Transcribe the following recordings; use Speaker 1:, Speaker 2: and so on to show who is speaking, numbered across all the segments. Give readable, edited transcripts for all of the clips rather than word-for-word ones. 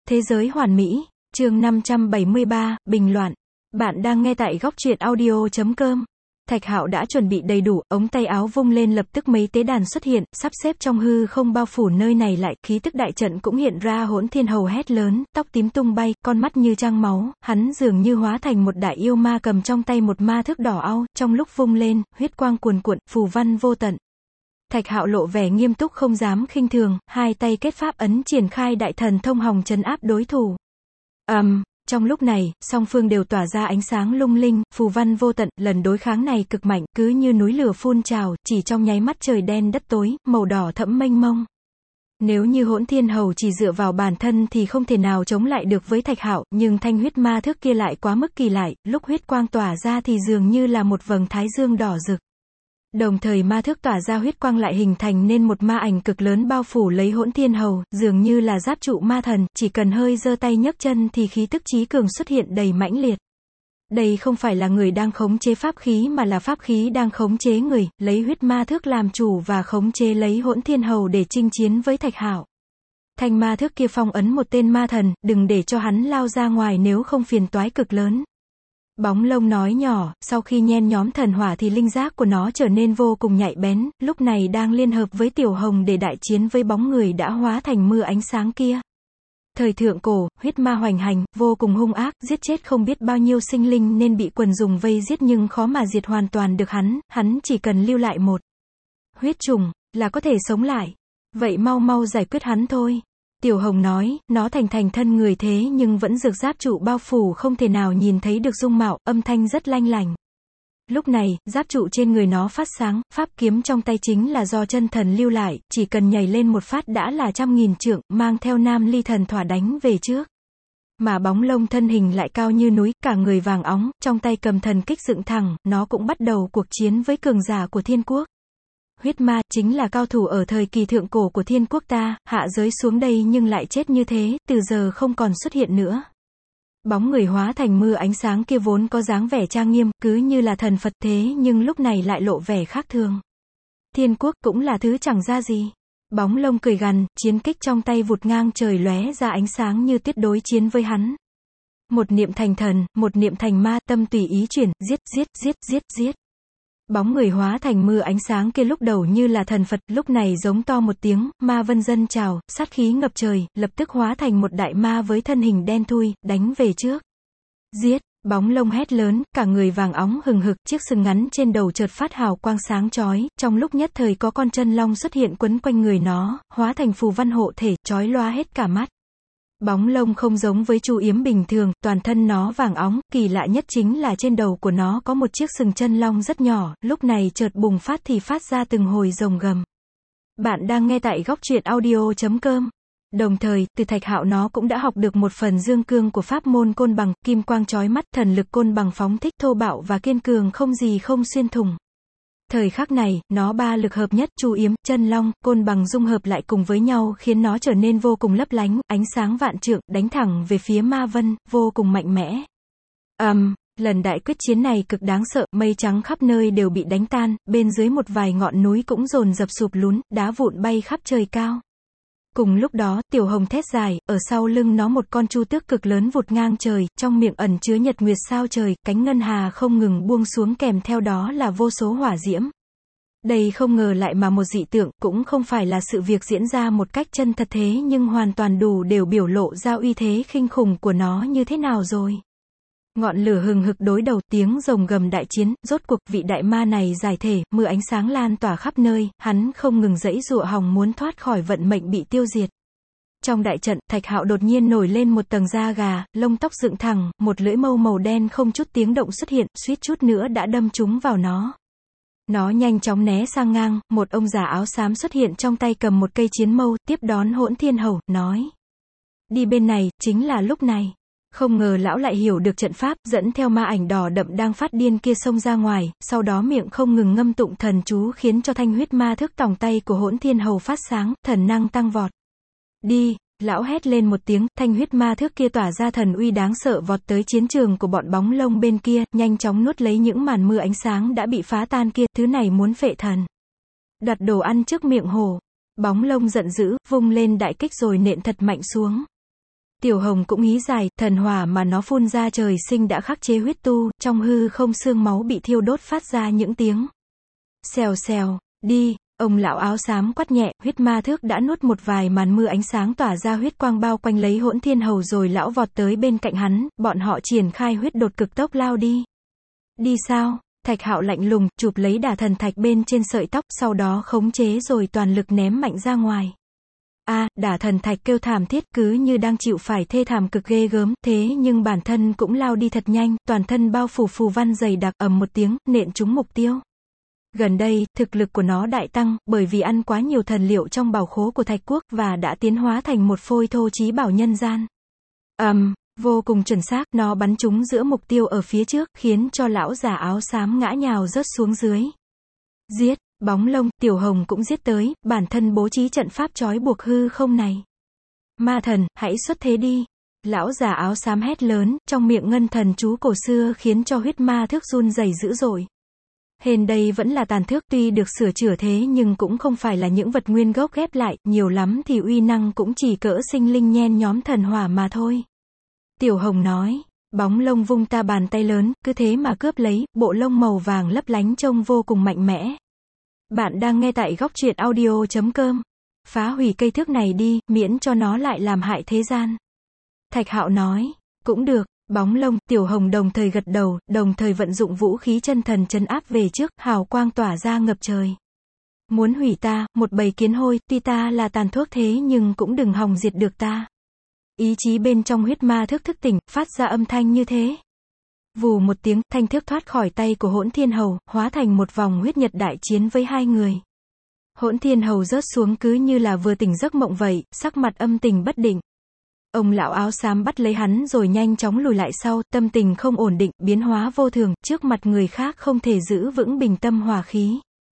Speaker 1: Thế giới hoàn mỹ, chương 573, bình loạn. Bạn đang nghe tại góc truyện audio.com. Thạch Hạo đã chuẩn bị đầy đủ, ống tay áo vung lên lập tức mấy tế đàn xuất hiện, sắp xếp trong hư không bao phủ nơi này lại, khí tức đại trận cũng hiện ra. Hỗn Thiên Hầu hét lớn, tóc tím tung bay, con mắt như trăng máu, hắn dường như hóa thành một đại yêu ma cầm trong tay một ma thước đỏ au, trong lúc vung lên, huyết quang cuồn cuộn, phù văn vô tận. Thạch Hạo lộ vẻ nghiêm túc không dám khinh thường, hai tay kết pháp ấn triển khai đại thần thông hồng trấn áp đối thủ. Trong lúc này, song phương đều tỏa ra ánh sáng lung linh, phù văn vô tận, lần đối kháng này cực mạnh, cứ như núi lửa phun trào, chỉ trong nháy mắt trời đen đất tối, màu đỏ thẫm mênh mông. Nếu như Hỗn Thiên Hầu chỉ dựa vào bản thân thì không thể nào chống lại được với Thạch Hạo, nhưng thanh huyết ma thước kia lại quá mức kỳ lạ, lúc huyết quang tỏa ra thì dường như là một vầng thái dương đỏ rực. Đồng thời ma thước tỏa ra huyết quang lại hình thành nên một ma ảnh cực lớn bao phủ lấy Hỗn Thiên Hầu, dường như là giáp trụ ma thần, chỉ cần hơi giơ tay nhấc chân thì khí tức chí cường xuất hiện đầy mãnh liệt. Đây không phải là người đang khống chế pháp khí mà là pháp khí đang khống chế người, lấy huyết ma thước làm chủ và khống chế lấy Hỗn Thiên Hầu để chinh chiến với Thạch Hạo. Thanh ma thước kia phong ấn một tên ma thần, đừng để cho hắn lao ra ngoài nếu không phiền toái cực lớn. Bóng lông nói nhỏ, sau khi nhen nhóm thần hỏa thì linh giác của nó trở nên vô cùng nhạy bén, lúc này đang liên hợp với Tiểu Hồng để đại chiến với bóng người đã hóa thành mưa ánh sáng kia. Thời thượng cổ, huyết ma hoành hành, vô cùng hung ác, giết chết không biết bao nhiêu sinh linh nên bị quần dùng vây giết nhưng khó mà diệt hoàn toàn được hắn chỉ cần lưu lại một huyết trùng, là có thể sống lại. Vậy mau mau giải quyết hắn thôi. Tiểu Hồng nói, nó thành thân người thế nhưng vẫn rực giáp trụ bao phủ không thể nào nhìn thấy được dung mạo, âm thanh rất lanh lành. Lúc này, giáp trụ trên người nó phát sáng, pháp kiếm trong tay chính là do chân thần lưu lại, chỉ cần nhảy lên một phát đã là 100.000 trượng, mang theo Nam Ly thần thỏa đánh về trước. Mà bóng lông thân hình lại cao như núi, cả người vàng óng, trong tay cầm thần kích dựng thẳng, nó cũng bắt đầu cuộc chiến với cường giả của thiên quốc. Huyết ma, chính là cao thủ ở thời kỳ thượng cổ của thiên quốc ta, hạ giới xuống đây nhưng lại chết như thế, từ giờ không còn xuất hiện nữa. Bóng người hóa thành mưa ánh sáng kia vốn có dáng vẻ trang nghiêm, cứ như là thần Phật thế nhưng lúc này lại lộ vẻ khác thường. Thiên quốc cũng là thứ chẳng ra gì. Bóng lông cười gằn, chiến kích trong tay vụt ngang trời lóe ra ánh sáng như tuyết đối chiến với hắn. Một niệm thành thần, một niệm thành ma, tâm tùy ý chuyển, giết. Bóng người hóa thành mưa ánh sáng kia lúc đầu như là thần Phật, lúc này giống to một tiếng, ma vân dâng trào, sát khí ngập trời, lập tức hóa thành một đại ma với thân hình đen thui, đánh về trước. Giết, bóng lông hét lớn, cả người vàng óng hừng hực, chiếc sừng ngắn trên đầu chợt phát hào quang sáng chói, trong lúc nhất thời có con chân long xuất hiện quấn quanh người nó, hóa thành phù văn hộ thể, chói lóa hết cả mắt. Bóng lông không giống với Chu Yếm bình thường, toàn thân nó vàng óng, kỳ lạ nhất chính là trên đầu của nó có một chiếc sừng chân long rất nhỏ, lúc này chợt bùng phát thì phát ra từng hồi rồng gầm. Bạn đang nghe tại góc truyện audio.com. Đồng thời, từ Thạch Hạo nó cũng đã học được một phần dương cương của pháp môn côn bằng, kim quang chói mắt, thần lực côn bằng phóng thích thô bạo và kiên cường không gì không xuyên thủng. Thời khắc này, nó ba lực hợp nhất, Chu Yếm, chân long, côn bằng dung hợp lại cùng với nhau khiến nó trở nên vô cùng lấp lánh, ánh sáng vạn trượng, đánh thẳng về phía ma vân, vô cùng mạnh mẽ. Lần đại quyết chiến này cực đáng sợ, mây trắng khắp nơi đều bị đánh tan, bên dưới một vài ngọn núi cũng dồn dập sụp lún, đá vụn bay khắp trời cao. Cùng lúc đó, Tiểu Hồng thét dài, ở sau lưng nó một con chu tước cực lớn vụt ngang trời, trong miệng ẩn chứa nhật nguyệt sao trời, cánh ngân hà không ngừng buông xuống kèm theo đó là vô số hỏa diễm. Đây không ngờ lại mà một dị tượng, cũng không phải là sự việc diễn ra một cách chân thật thế nhưng hoàn toàn đủ đều biểu lộ ra uy thế kinh khủng của nó như thế nào rồi. Ngọn lửa hừng hực đối đầu, tiếng rồng gầm đại chiến, rốt cuộc vị đại ma này giải thể, mưa ánh sáng lan tỏa khắp nơi, hắn không ngừng giãy giụa hòng muốn thoát khỏi vận mệnh bị tiêu diệt. Trong đại trận, Thạch Hạo đột nhiên nổi lên một tầng da gà, lông tóc dựng thẳng, một lưỡi mâu màu đen không chút tiếng động xuất hiện, suýt chút nữa đã đâm trúng vào nó. Nó nhanh chóng né sang ngang, một ông già áo xám xuất hiện trong tay cầm một cây chiến mâu, tiếp đón Hỗn Thiên Hầu, nói. Đi bên này, chính là lúc này. Không ngờ lão lại hiểu được trận pháp, dẫn theo ma ảnh đỏ đậm đang phát điên kia xông ra ngoài, sau đó miệng không ngừng ngâm tụng thần chú khiến cho thanh huyết ma thước tòng tay của Hỗn Thiên Hầu phát sáng, thần năng tăng vọt. Đi, lão hét lên một tiếng, thanh huyết ma thước kia tỏa ra thần uy đáng sợ vọt tới chiến trường của bọn bóng lông bên kia, nhanh chóng nuốt lấy những màn mưa ánh sáng đã bị phá tan kia, thứ này muốn phệ thần. Đoạt đồ ăn trước miệng hổ. Bóng lông giận dữ, vung lên đại kích rồi nện thật mạnh xuống. Tiểu Hồng cũng hí dài, thần hỏa mà nó phun ra trời sinh đã khắc chế huyết tu, trong hư không xương máu bị thiêu đốt phát ra những tiếng xèo xèo. Đi, ông lão áo xám quát nhẹ, huyết ma thước đã nuốt một vài màn mưa ánh sáng tỏa ra huyết quang bao quanh lấy Hỗn Thiên Hầu rồi lão vọt tới bên cạnh hắn, bọn họ triển khai huyết đột cực tốc lao đi. Đi sao? Thạch Hạo lạnh lùng, chụp lấy đả thần thạch bên trên sợi tóc, sau đó khống chế rồi toàn lực ném mạnh ra ngoài. Đả thần thạch kêu thảm thiết, cứ như đang chịu phải thê thảm cực ghê gớm, thế nhưng bản thân cũng lao đi thật nhanh, toàn thân bao phủ phù văn dày đặc, ầm một tiếng, nện trúng mục tiêu. Gần đây, thực lực của nó đại tăng, bởi vì ăn quá nhiều thần liệu trong bảo khố của Thạch Quốc, và đã tiến hóa thành một phôi thô chí bảo nhân gian. Vô cùng chuẩn xác, nó bắn trúng giữa mục tiêu ở phía trước, khiến cho lão già áo xám ngã nhào rớt xuống dưới. Giết, bóng lông, Tiểu Hồng cũng giết tới, bản thân bố trí trận pháp trói buộc hư không này. Ma thần, hãy xuất thế đi. Lão già áo xám hét lớn, trong miệng ngân thần chú cổ xưa khiến cho huyết ma thước run rẩy dữ dội. Hên đây vẫn là tàn thước, tuy được sửa chữa thế nhưng cũng không phải là những vật nguyên gốc ghép lại, nhiều lắm thì uy năng cũng chỉ cỡ sinh linh nhen nhóm thần hỏa mà thôi. Tiểu Hồng nói, bóng lông vung ta bàn tay lớn, cứ thế mà cướp lấy, bộ lông màu vàng lấp lánh trông vô cùng mạnh mẽ. Bạn đang nghe tại góc truyện audio.com. Phá hủy cây thước này đi, miễn cho nó lại làm hại thế gian. Thạch Hạo nói, cũng được. Bóng lông, Tiểu Hồng đồng thời gật đầu, đồng thời vận dụng vũ khí chân thần trấn áp về trước, hào quang tỏa ra ngập trời. Muốn hủy ta, một bầy kiến hôi, tuy ta là tàn thuốc thế nhưng cũng đừng hòng diệt được ta. Ý chí bên trong huyết ma thước thức tỉnh, phát ra âm thanh như thế. Vù một tiếng, thanh thước thoát khỏi tay của Hỗn Thiên Hầu, hóa thành một vòng huyết nhật đại chiến với hai người. Hỗn Thiên Hầu rớt xuống cứ như là vừa tỉnh giấc mộng vậy, sắc mặt âm tình bất định. Ông lão áo xám bắt lấy hắn rồi nhanh chóng lùi lại sau, tâm tình không ổn định, biến hóa vô thường, trước mặt người khác không thể giữ vững bình tâm hòa khí.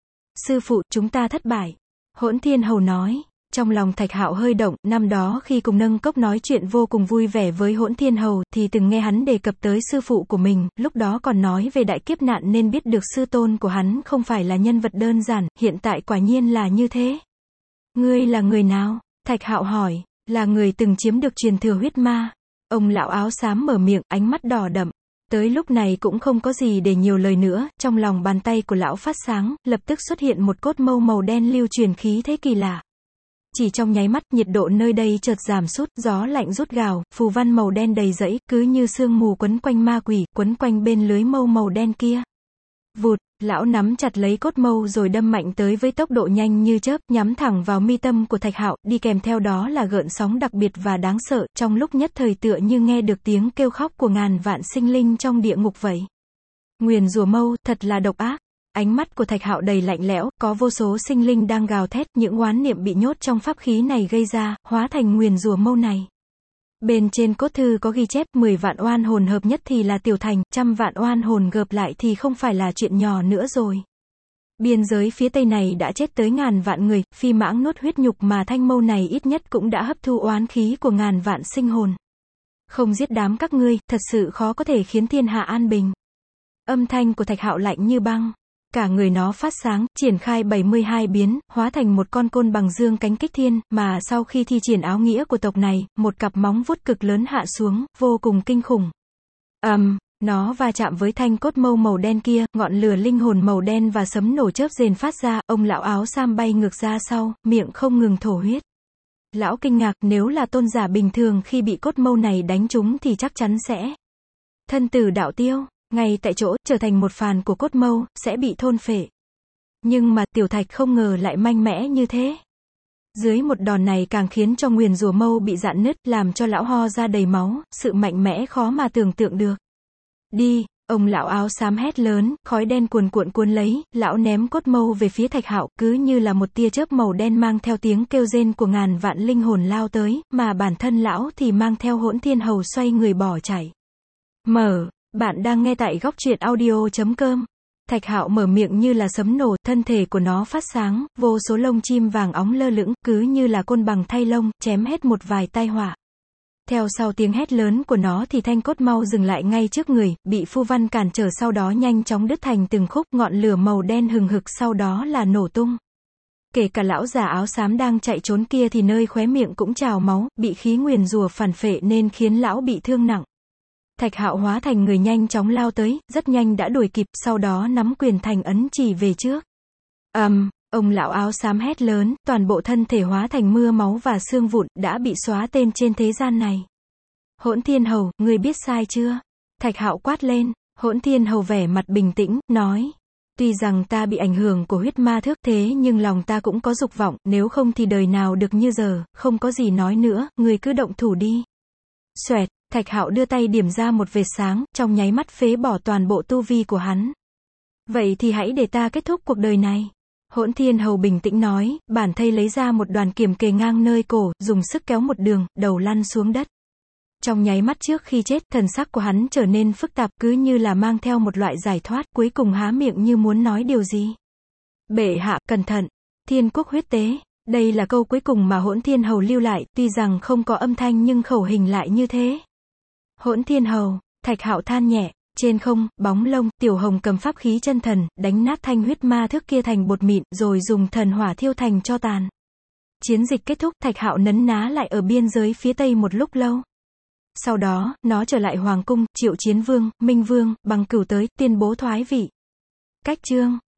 Speaker 1: Sư phụ, chúng ta thất bại. Hỗn Thiên Hầu nói. Trong lòng Thạch Hạo hơi động, năm đó khi cùng nâng cốc nói chuyện vô cùng vui vẻ với Hỗn Thiên Hầu, thì từng nghe hắn đề cập tới sư phụ của mình, lúc đó còn nói về đại kiếp nạn nên biết được sư tôn của hắn không phải là nhân vật đơn giản, hiện tại quả nhiên là như thế. Ngươi là người nào? Thạch Hạo hỏi. Là người từng chiếm được truyền thừa huyết ma. Ông lão áo xám mở miệng, ánh mắt đỏ đậm. Tới lúc này cũng không có gì để nhiều lời nữa, trong lòng bàn tay của lão phát sáng, lập tức xuất hiện một cốt mâu màu đen lưu truyền khí thế kỳ lạ. Chỉ trong nháy mắt, nhiệt độ nơi đây chợt giảm sút, gió lạnh rút gào, phù văn màu đen đầy rẫy, cứ như sương mù quấn quanh ma quỷ, quấn quanh bên lưới mâu màu đen kia. Vụt, lão nắm chặt lấy cốt mâu rồi đâm mạnh tới với tốc độ nhanh như chớp, nhắm thẳng vào mi tâm của Thạch Hạo, đi kèm theo đó là gợn sóng đặc biệt và đáng sợ, trong lúc nhất thời tựa như nghe được tiếng kêu khóc của ngàn vạn sinh linh trong địa ngục vậy. Nguyền rủa mâu, thật là độc ác. Ánh mắt của Thạch Hạo đầy lạnh lẽo, có vô số sinh linh đang gào thét, những oán niệm bị nhốt trong pháp khí này gây ra, hóa thành nguyền rủa mâu này. Bên trên cốt thư có ghi chép 10 vạn oan hồn hợp nhất thì là tiểu thành, 100 vạn oan hồn gộp lại thì không phải là chuyện nhỏ nữa rồi. Biên giới phía tây này đã chết tới ngàn vạn người, phi mãng nuốt huyết nhục mà thanh mâu này ít nhất cũng đã hấp thu oán khí của ngàn vạn sinh hồn. Không giết đám các ngươi, thật sự khó có thể khiến thiên hạ an bình. Âm thanh của Thạch Hạo lạnh như băng. Cả người nó phát sáng, triển khai 72 biến, hóa thành một con côn bằng dương cánh kích thiên, mà sau khi thi triển áo nghĩa của tộc này, một cặp móng vuốt cực lớn hạ xuống, vô cùng kinh khủng. Nó va chạm với thanh cốt mâu màu đen kia, ngọn lửa linh hồn màu đen và sấm nổ chớp rền phát ra, ông lão áo sam bay ngược ra sau, miệng không ngừng thổ huyết. Lão kinh ngạc, nếu là tôn giả bình thường khi bị cốt mâu này đánh trúng thì chắc chắn sẽ thân tử đạo tiêu. Ngay tại chỗ, trở thành một phàn của cốt mâu, sẽ bị thôn phệ. Nhưng mà, Tiểu Thạch không ngờ lại mạnh mẽ như thế. Dưới một đòn này càng khiến cho nguyền rủa mâu bị rạn nứt, làm cho lão ho ra đầy máu, sự mạnh mẽ khó mà tưởng tượng được. Đi, ông lão áo xám hét lớn, khói đen cuồn cuộn cuốn lấy, lão ném cốt mâu về phía Thạch Hạo, cứ như là một tia chớp màu đen mang theo tiếng kêu rên của ngàn vạn linh hồn lao tới, mà bản thân lão thì mang theo Hỗn Thiên Hầu xoay người bỏ chạy. Bạn đang nghe tại góc truyện audio.com. Thạch Hạo mở miệng như là sấm nổ, thân thể của nó phát sáng, vô số lông chim vàng óng lơ lửng, cứ như là côn bằng thay lông, chém hết một vài tai họa. Theo sau tiếng hét lớn của nó thì thanh cốt mau dừng lại ngay trước người, bị phù văn cản trở sau đó nhanh chóng đứt thành từng khúc, ngọn lửa màu đen hừng hực sau đó là nổ tung. Kể cả lão già áo xám đang chạy trốn kia thì nơi khóe miệng cũng trào máu, bị khí nguyền rủa phản phệ nên khiến lão bị thương nặng. Thạch Hạo hóa thành người nhanh chóng lao tới, rất nhanh đã đuổi kịp, sau đó nắm quyền thành ấn chỉ về trước. Ông lão áo xám hét lớn, toàn bộ thân thể hóa thành mưa máu và xương vụn, đã bị xóa tên trên thế gian này. Hỗn Thiên Hầu, ngươi biết sai chưa? Thạch Hạo quát lên. Hỗn Thiên Hầu vẻ mặt bình tĩnh, nói. Tuy rằng ta bị ảnh hưởng của huyết ma thước thế nhưng lòng ta cũng có dục vọng, nếu không thì đời nào được như giờ, không có gì nói nữa, ngươi cứ động thủ đi. Xoẹt, Thạch Hạo đưa tay điểm ra một vệt sáng, trong nháy mắt phế bỏ toàn bộ tu vi của hắn. Vậy thì hãy để ta kết thúc cuộc đời này. Hỗn Thiên Hầu bình tĩnh nói, bản thây lấy ra một đoàn kiếm kề ngang nơi cổ, dùng sức kéo một đường, đầu lăn xuống đất. Trong nháy mắt trước khi chết, thần sắc của hắn trở nên phức tạp, cứ như là mang theo một loại giải thoát, cuối cùng há miệng như muốn nói điều gì. Bệ hạ, cẩn thận, Thiên Quốc huyết tế. Đây là câu cuối cùng mà Hỗn Thiên Hầu lưu lại, tuy rằng không có âm thanh nhưng khẩu hình lại như thế. Hỗn Thiên Hầu, Thạch Hạo than nhẹ. Trên không, bóng lông, Tiểu Hồng cầm pháp khí chân thần, đánh nát thanh huyết ma thước kia thành bột mịn, rồi dùng thần hỏa thiêu thành tro tàn. Chiến dịch kết thúc, Thạch Hạo nấn ná lại ở biên giới phía tây một lúc lâu. Sau đó, nó trở lại hoàng cung, triệu Chiến Vương, Minh Vương, Bằng Cửu tới, tuyên bố thoái vị. Cách chương